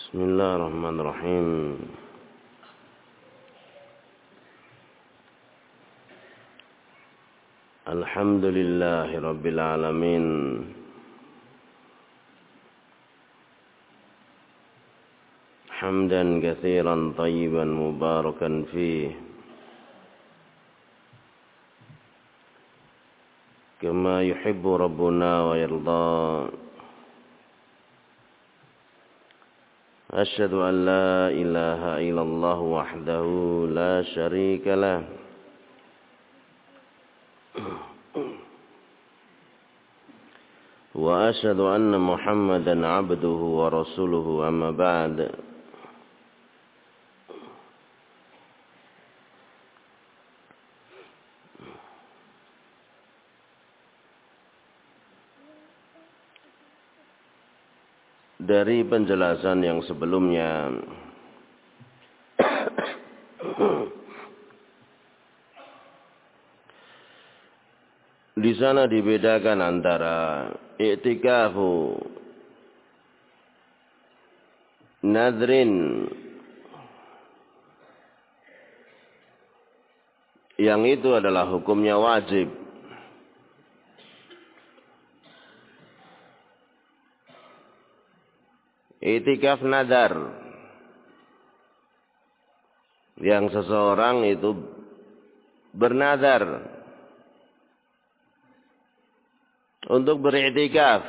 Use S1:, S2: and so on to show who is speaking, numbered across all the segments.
S1: Bismillahirrahmanirrahim. Alhamdulillahi Rabbil Alamin. Hamdan katsiran tayyiban mubarakan fih. Kama yuhibbu Rabbuna wa yarda. Asyhadu an la ilaha illallah wahdahu la syarika lah. Wa asyhadu anna Muhammadan abduhu wa rasuluhu amma ba'd. Dari penjelasan yang sebelumnya, di sana dibedakan antara i'tikafu nadrin, yang itu adalah hukumnya wajib, i'tikaf nadar, yang seseorang itu bernadar untuk beriktikaf,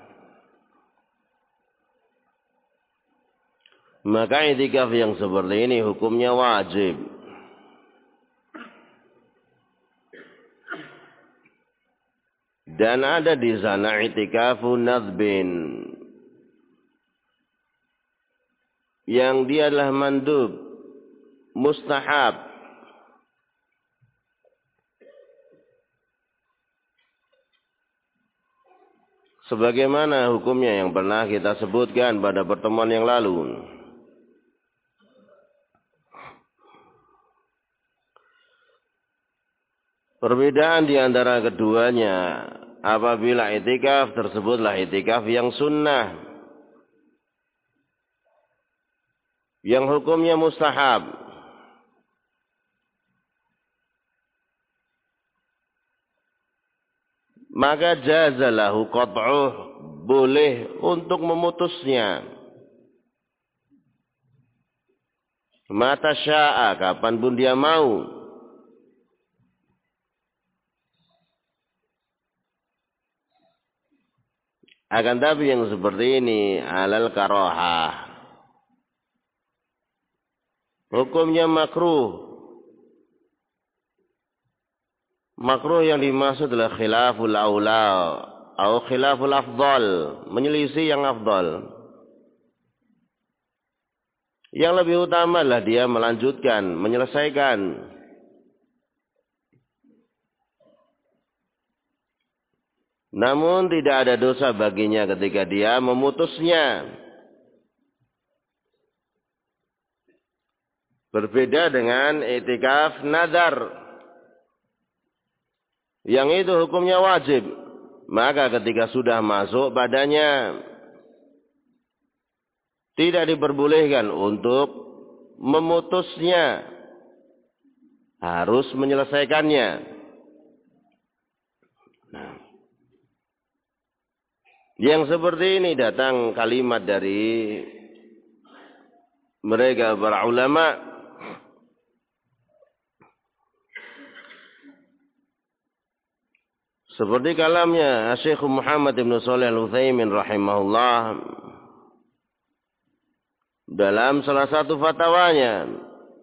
S1: maka iktikaf yang seperti ini hukumnya wajib. Dan ada di sana i'tikafu nadbin, yang dia adalah mandub, mustahab. Sebagaimana hukumnya yang pernah kita sebutkan pada pertemuan yang lalu. Perbedaan di antara keduanya, apabila i'tikaf tersebutlah i'tikaf yang sunnah, yang hukumnya mustahab, maka jazalahu qat'uh, boleh untuk memutusnya, mata sya'a, kapanpun dia mau. Akan tapi yang seperti ini alal karahah, hukumnya makruh. Makruh yang dimaksud adalah khilaful aula atau khilaful afdal, menyelisih yang afdal. Yang lebih utama adalah dia melanjutkan, menyelesaikan. Namun tidak ada dosa baginya ketika dia memutusnya. Berbeda dengan i'tikaf nadar, yang itu hukumnya wajib. Maka ketika sudah masuk padanya, tidak diperbolehkan untuk memutusnya, harus menyelesaikannya. Nah, yang seperti ini datang kalimat dari mereka para ulama, seperti kalamnya Syekh Muhammad ibn Shalih Al-Utsaimin rahimahullah dalam salah satu fatwanya.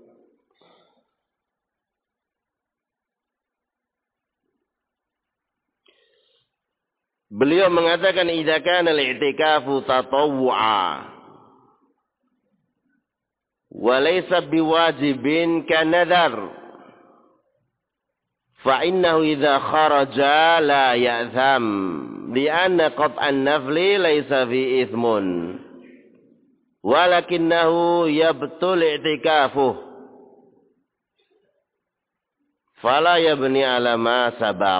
S1: Beliau mengatakan idza kana al-i'tikafu tatawwu'a wa laysa biwajibin kanadar, فإنه إذا خرج لا يأثم لأن قطع النفل ليس فيه إثم ولكنه يبطل اعتكافه فلا يبني على ما سبق.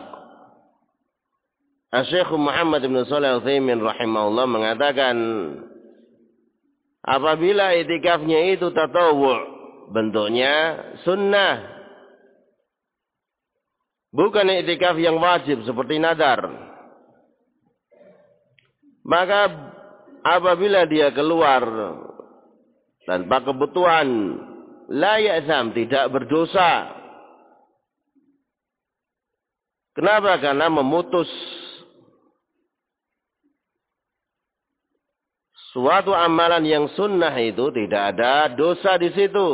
S1: Syekh Muhammad bin Shalih Al-Utsaimin rahimahullah mengatakan Apabila itikafnya itu tatawwu', bentuknya sunnah. Bukan itikaf yang wajib seperti nadar. Maka apabila dia keluar tanpa kebutuhan, la ya'zam, tidak berdosa. Kenapa? Karena memutus suatu amalan yang sunnah itu tidak ada dosa di situ.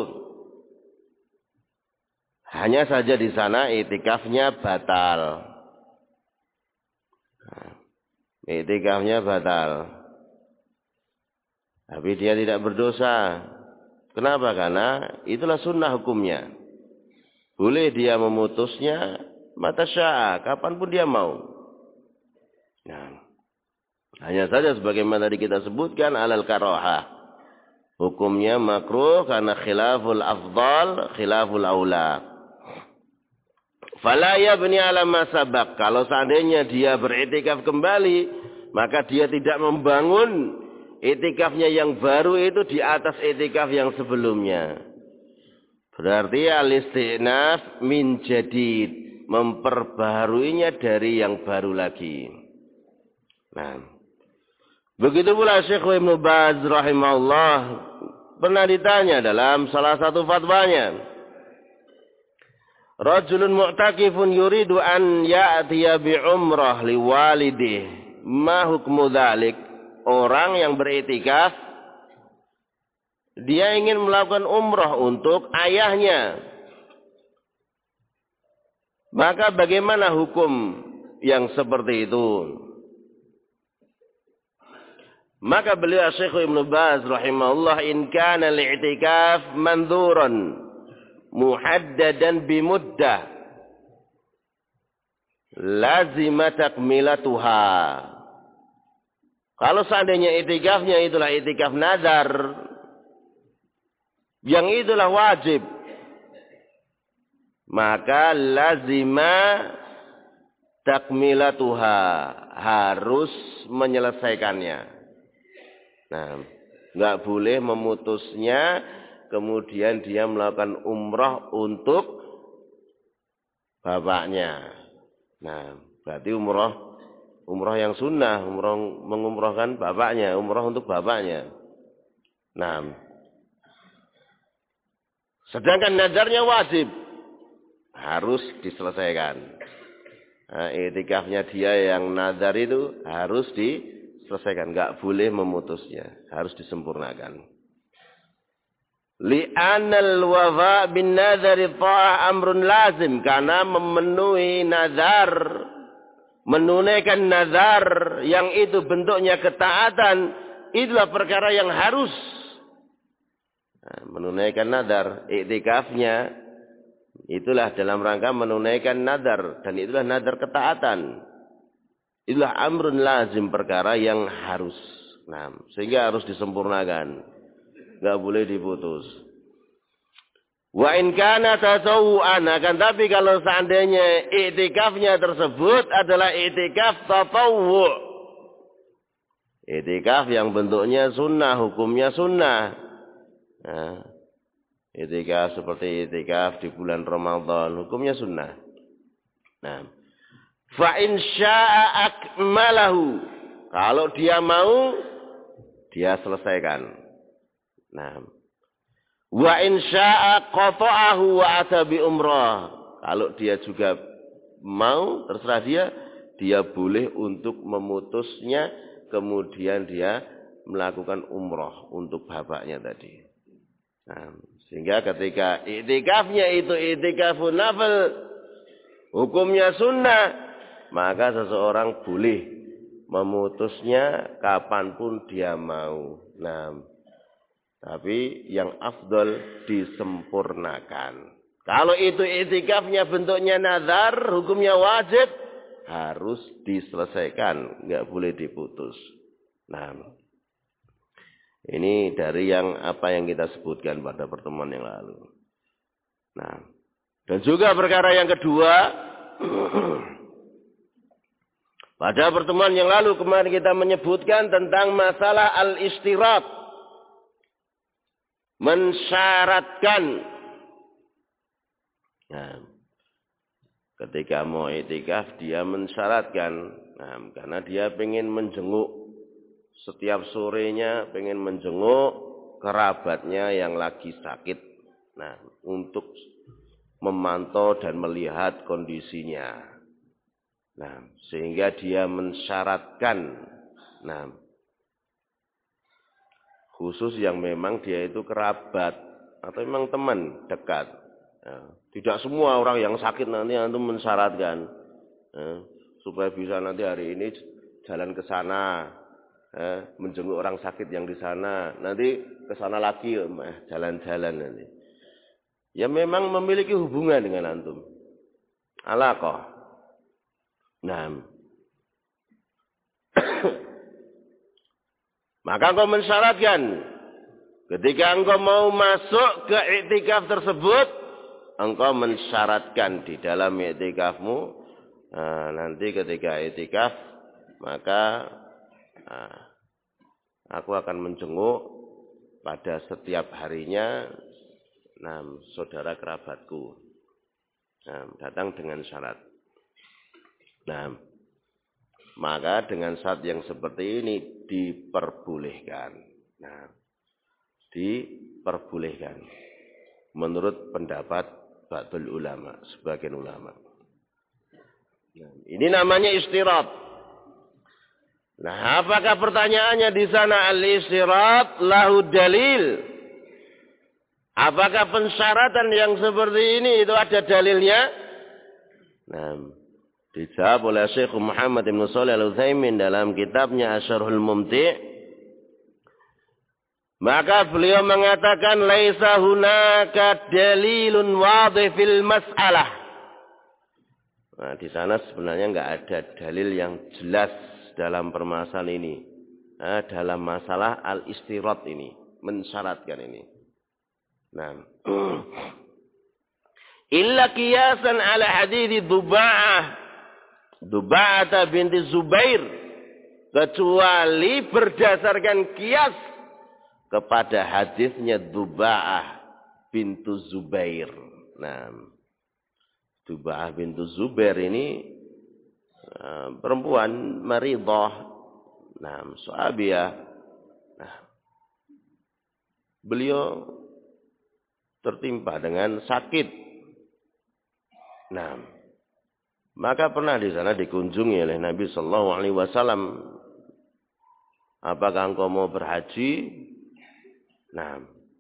S1: Hanya saja di sana itikafnya batal. Itikafnya batal. Tapi dia tidak berdosa. Kenapa? Karena itulah sunnah hukumnya. Boleh dia memutusnya mata syaa, kapanpun dia mau. Nah, hanya saja sebagaimana tadi kita sebutkan alal karahah. Hukumnya makruh karena khilaful afdal, khilaful aula. Fala yabni ala ma sabaq. Kalau seandainya dia beritikaf kembali, maka dia tidak membangun itikafnya yang baru itu di atas itikaf yang sebelumnya. Berarti al-istinaf min jadid, memperbaharuinya dari yang baru lagi. Nah, begitu pula Syekh Ibnu Baz rahimahullah pernah ditanya dalam salah satu fatwanya, rajulun mu'takifun yuridu an ya'tiya bi umrah li walidih, ma hukmu dzalik? Orang yang beritikaf dia ingin melakukan umrah untuk ayahnya. Maka bagaimana hukum yang seperti itu? Maka beliau Syekh Ibnu Baz rahimahullah, in kana al-i'tikaf mandzuran muhaddadan bimuddah lazima takmilatuha. Kalau seandainya i'tikafnya itulah i'tikaf nazar, yang itulah wajib, maka lazima takmilatuha, harus menyelesaikannya. Nah, enggak boleh memutusnya kemudian dia melakukan umrah untuk bapaknya. Nah, berarti umrah yang sunnah, umrah mengumrahkan bapaknya, umrah untuk bapaknya. Nah, sedangkan nadarnya wajib, harus diselesaikan. Nah, itikafnya dia yang nadar itu harus diselesaikan, enggak boleh memutusnya, harus disempurnakan. Li'anal wafa bin nadari ta'ah amrun lazim, karena memenuhi nazar, menunaikan nazar yang itu bentuknya ketaatan, itulah perkara yang harus. Nah, menunaikan nazar, iktikafnya itulah dalam rangka menunaikan nazar, dan itulah nazar ketaatan. Itulah amrun lazim, perkara yang harus. Nah, sehingga harus disempurnakan, enggak boleh diputus. Wa in kana tatawu'an, akan tapi kalau seandainya i'tikafnya tersebut adalah i'tikaf tatawwu', i'tikaf yang bentuknya sunnah, hukumnya sunnah. Nah, i'tikaf seperti i'tikaf di bulan Ramadan, hukumnya sunnah. Nah, fa in syaa'a akmalahu, kalau dia mau dia selesaikan. Nah, wa in syaa'a qata'ahu wa ata bi umrah, kalau dia juga mau, terserah dia boleh untuk memutusnya kemudian dia melakukan umrah untuk bapaknya tadi. Nah, sehingga ketika i'tikafnya itu i'tikafun nafil, hukumnya sunnah, maka seseorang boleh memutusnya kapanpun dia mau. Nah, tapi yang afdal disempurnakan. Kalau itu i'tikafnya bentuknya nazar, hukumnya wajib, harus diselesaikan, enggak boleh diputus. Nah, ini dari yang apa yang kita sebutkan pada pertemuan yang lalu. Nah, dan juga perkara yang kedua, pada pertemuan yang lalu kemarin kita menyebutkan tentang masalah al-ishtirat. mensyaratkan. Nah, ketika mau i'tikaf dia mensyaratkan. Nah, karena dia pengen menjenguk setiap sorenya, pengen menjenguk kerabatnya yang lagi sakit. Nah, untuk memantau dan melihat kondisinya. Nah, sehingga dia mensyaratkan. Nah, khusus yang memang dia itu kerabat atau memang teman dekat. Nah, tidak semua orang yang sakit nanti antum mensyaratkan. Nah, supaya bisa nanti hari ini jalan ke sana, menjenguk orang sakit yang di sana, nanti ke sana lagi jalan-jalan nanti. Ya memang memiliki hubungan dengan antum. Alaqah. Nah. Maka engkau mensyaratkan ketika engkau mau masuk ke i'tikaf tersebut, engkau mensyaratkan di dalam i'tikafmu, nanti ketika i'tikaf maka aku akan menjenguk pada setiap harinya saudara kerabatku. Datang dengan syarat. Nah, maka dengan syarat yang seperti ini diperbolehkan. Nah, diperbolehkan menurut pendapat ba'dul ulama, sebagian ulama. Nah, ini namanya istirat. Nah, apakah pertanyaannya di sana al-istirat lahu dalil? Apakah pensyaratan yang seperti ini itu ada dalilnya? Nah, dijawab oleh Syekh Muhammad Ibn Shalih Al-Utsaimin dalam kitabnya Asyarhul Mumti'. Maka beliau mengatakan laisa hunaka dalilun wadih fil mas'alah. Nah, di sana sebenarnya enggak ada dalil yang jelas dalam permasalahan ini. Nah, dalam masalah al-istirat ini, mensyaratkan ini. Nah, illa qiyasan ala hadits Duba'ah binti Zubair, kecuali berdasarkan kias kepada hadisnya Duba'ah bintu Zubair. Nah, Duba'ah bintu Zubair ini perempuan maridah, sahabiyah. Nah, beliau tertimpa dengan sakit. Nah, maka pernah di sana dikunjungi oleh Nabi Sallallahu Alaihi Wasallam. Apakah engkau mau berhaji? Nah,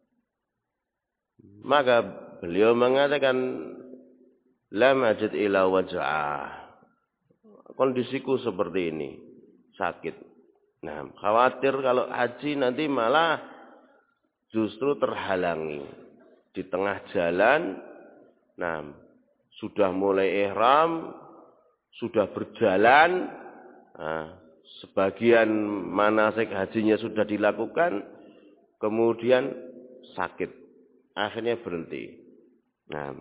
S1: maka beliau mengatakan, lam ajid ila waj'ah. Kondisiku seperti ini, sakit. Nah, khawatir kalau haji nanti malah justru terhalangi. Di tengah jalan, nah, sudah mulai ihram, sudah berjalan, sebagian manasik hajinya sudah dilakukan, kemudian sakit, akhirnya berhenti. Nah,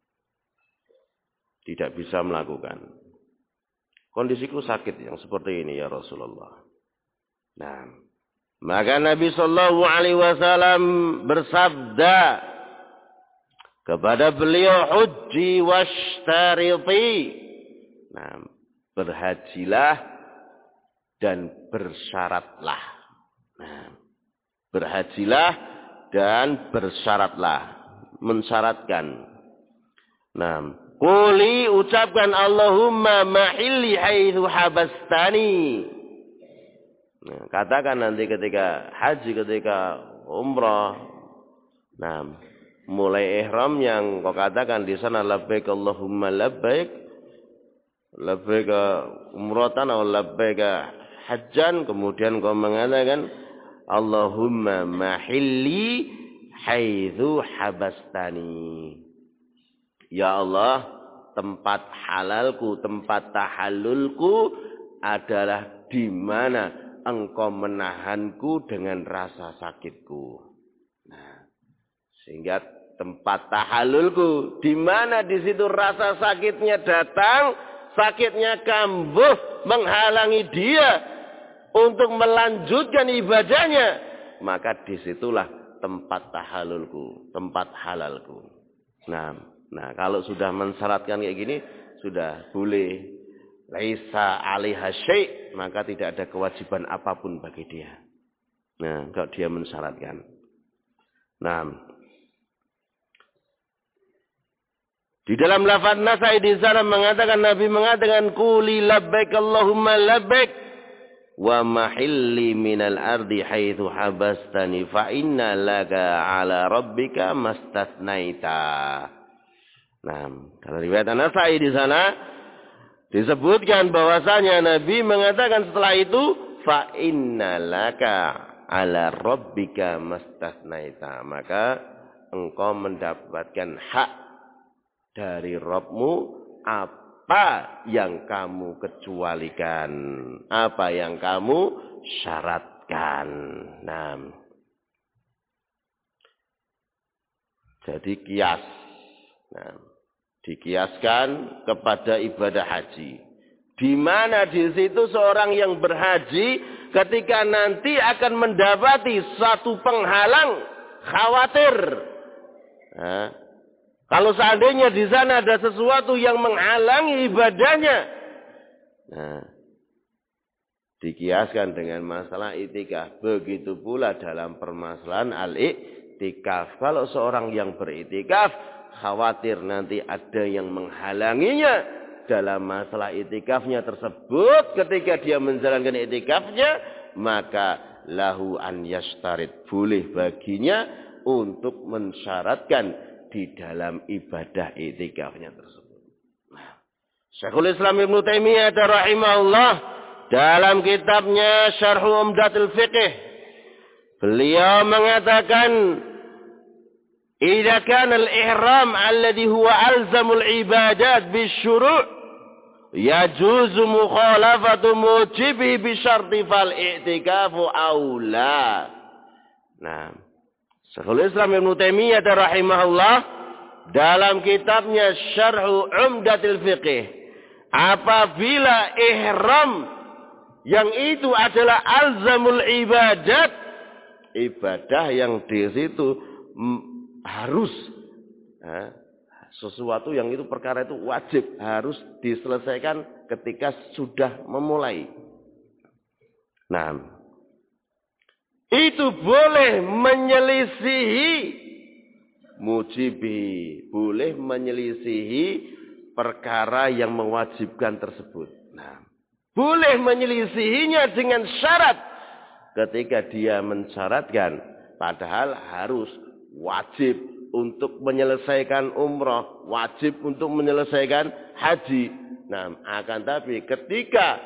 S1: tidak bisa melakukan. Kondisiku sakit yang seperti ini ya Rasulullah. Nah, maka Nabi Sallallahu Alaihi Wasallam bersabda kepada beliau, hujji washtariti. Nah, berhajilah dan bersyaratlah. Nah, berhajilah dan bersyaratlah, mensyaratkan. Nah, quli, ucapkan Allahumma mahilli haitsu habastani. Nah, katakan nanti ketika haji, ketika umrah. Nah, mulai ihram yang kau katakan di sana labbaik Allahumma labbaik, labbaik umratan atau labbaik hajjan, kemudian kau mengatakan Allahumma mahilli haitsu habastani. Ya Allah, tempat halalku, tempat tahallulku adalah di mana engkau menahanku dengan rasa sakitku. Nah, sehingga tempat tahallulku, di mana di situ rasa sakitnya datang, sakitnya kambuh menghalangi dia untuk melanjutkan ibadahnya, maka disitulah tempat tahallulku, tempat halalku. Nah, kalau sudah mensyaratkan kayak gini, sudah boleh. Laisa 'alaiha syai', maka tidak ada kewajiban apapun bagi dia. Nah, kalau dia mensyaratkan. Nah, di dalam lafaz Nasai di sana mengatakan, Nabi mengatakan, quli labbaik Allahumma labbaik wa mahilli minal ardi haitsu habastani fa inna laka 'ala rabbika mastathnaita. Nah, kalau riwayat Nasai di sana disebutkan bahwasanya Nabi mengatakan setelah itu fa inna laka 'ala rabbika mastathnaita, maka engkau mendapatkan hak dari Rabbmu apa yang kamu kecualikan, apa yang kamu syaratkan. Nah, jadi kias. Nah, dikiaskan kepada ibadah haji. Di mana di situ seorang yang berhaji ketika nanti akan mendapati satu penghalang, khawatir. Nah, kalau seandainya di sana ada sesuatu yang menghalangi ibadahnya, nah, dikiaskan dengan masalah itikaf. Begitu pula dalam permasalahan al-iktikaf. Kalau seorang yang beritikaf khawatir nanti ada yang menghalanginya dalam masalah itikafnya tersebut, ketika dia menjalankan itikafnya, maka lahu an yashtarid, boleh baginya untuk mensyaratkan di dalam ibadah itikafnya tersebut. Nah, Syekhul Islam Ibnu Taimiyah rahimahullah dalam kitabnya Syarh Umdatul Fiqh, beliau mengatakan, idza kana al-ihram alladhi huwa alzamul ibadat bisyuru' yajuzu mukhalafatu mujibihi bi syarti fal i'tikafu aula. Nah, Syekhul Islam Ibnu Taimiyah rahimahullah dalam kitabnya Syarh Umdatul Fiqh, apabila ihram yang itu adalah alzamul ibadat, ibadah yang di situ harus, sesuatu yang itu perkara itu wajib harus diselesaikan ketika sudah memulai. Nah, itu boleh menyelisihi mujibi, boleh menyelisihi perkara yang mewajibkan tersebut. Nah, boleh menyelisihinya dengan syarat ketika dia mensyaratkan, padahal harus wajib untuk menyelesaikan umrah, wajib untuk menyelesaikan haji. Nah, akan tapi ketika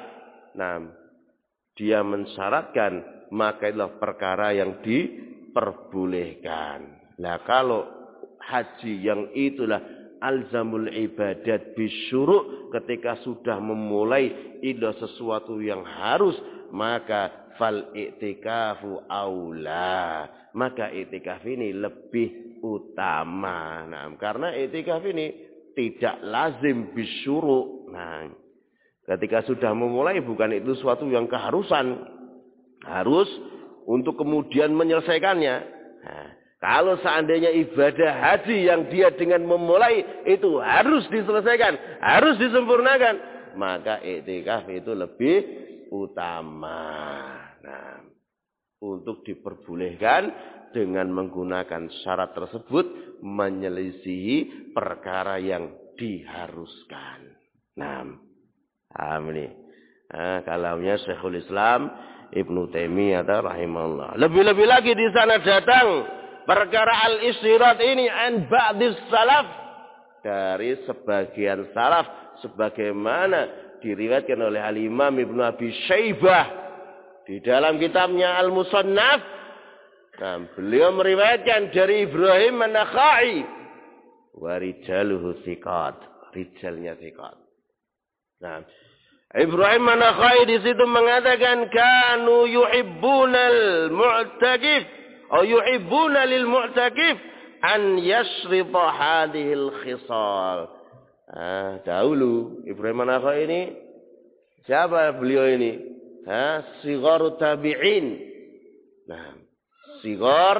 S1: dia mensyaratkan, maka itulah perkara yang diperbolehkan. Nah, kalau haji yang itulah alzamul ibadat bisyuru', ketika sudah memulai itu sesuatu yang harus, maka fal i'tikafu aula, maka i'tikaf ini lebih utama. Nah, karena i'tikaf ini tidak lazim bisyuru'. Nah, ketika sudah memulai bukan itu suatu yang keharusan, harus untuk kemudian menyelesaikannya. Nah, kalau seandainya ibadah haji yang dia dengan memulai itu harus diselesaikan, harus disempurnakan, maka i'tikaf itu lebih utama. Nah, untuk diperbolehkan dengan menggunakan syarat tersebut menyelisihi perkara yang diharuskan. Nah, ini kalamnya Syekhul Islam Ibnu Taimiyah rahimahullah. Lebih-lebih lagi di sana datang perkara al-isyirat ini an ba'dis salaf, dari sebagian salaf, sebagaimana diriwayatkan oleh Al-Imam Ibnu Abi Syaibah di dalam kitabnya Al-Musannaf. Nah, beliau meriwayatkan dari Ibrahim An-Nakhai, wa rijaluhu thiqat, rijalnya thiqat. Nah, Ibrahim An-Nakhai di situ mengatakan kanu yuhibbunal mu'takif atau yuhibbuna lil mu'takif an yashrita hadhil khisal. Dahulu Ibrahim An-Nakhai ini siapa beliau ini? Sigar tabi'in. Nah, sigar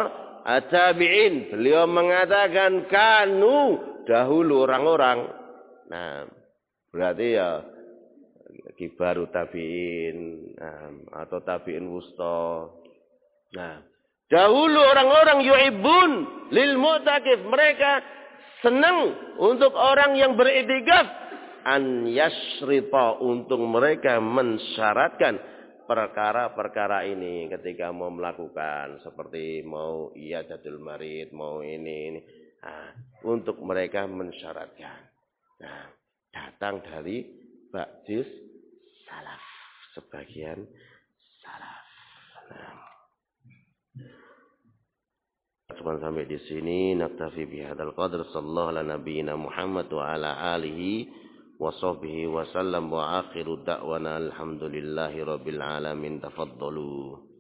S1: at-tabi'in. Beliau mengatakan kanu dahulu orang-orang. Nah, berarti ya kibaru tabi'in atau tabi'in wusta. Nah, dahulu orang-orang yuhibbun lil mu'takif, mereka senang untuk orang yang beriktikaf an yashrita, untuk mereka mensyaratkan perkara-perkara ini ketika mau melakukan, seperti mau iyadatul marid, mau ini. Nah, untuk mereka mensyaratkan. Nah, datang dari ba'dis salaf, sebagian salaf. Nah, cuma sampai di sini. Naktafi bihadzal qadr. Sallallahu ala nabiyyina Muhammad wa ala alihi wa sahbihi wa sallam, wa akhiru da'wana alhamdulillahi rabbil alamin. Tafaddalu.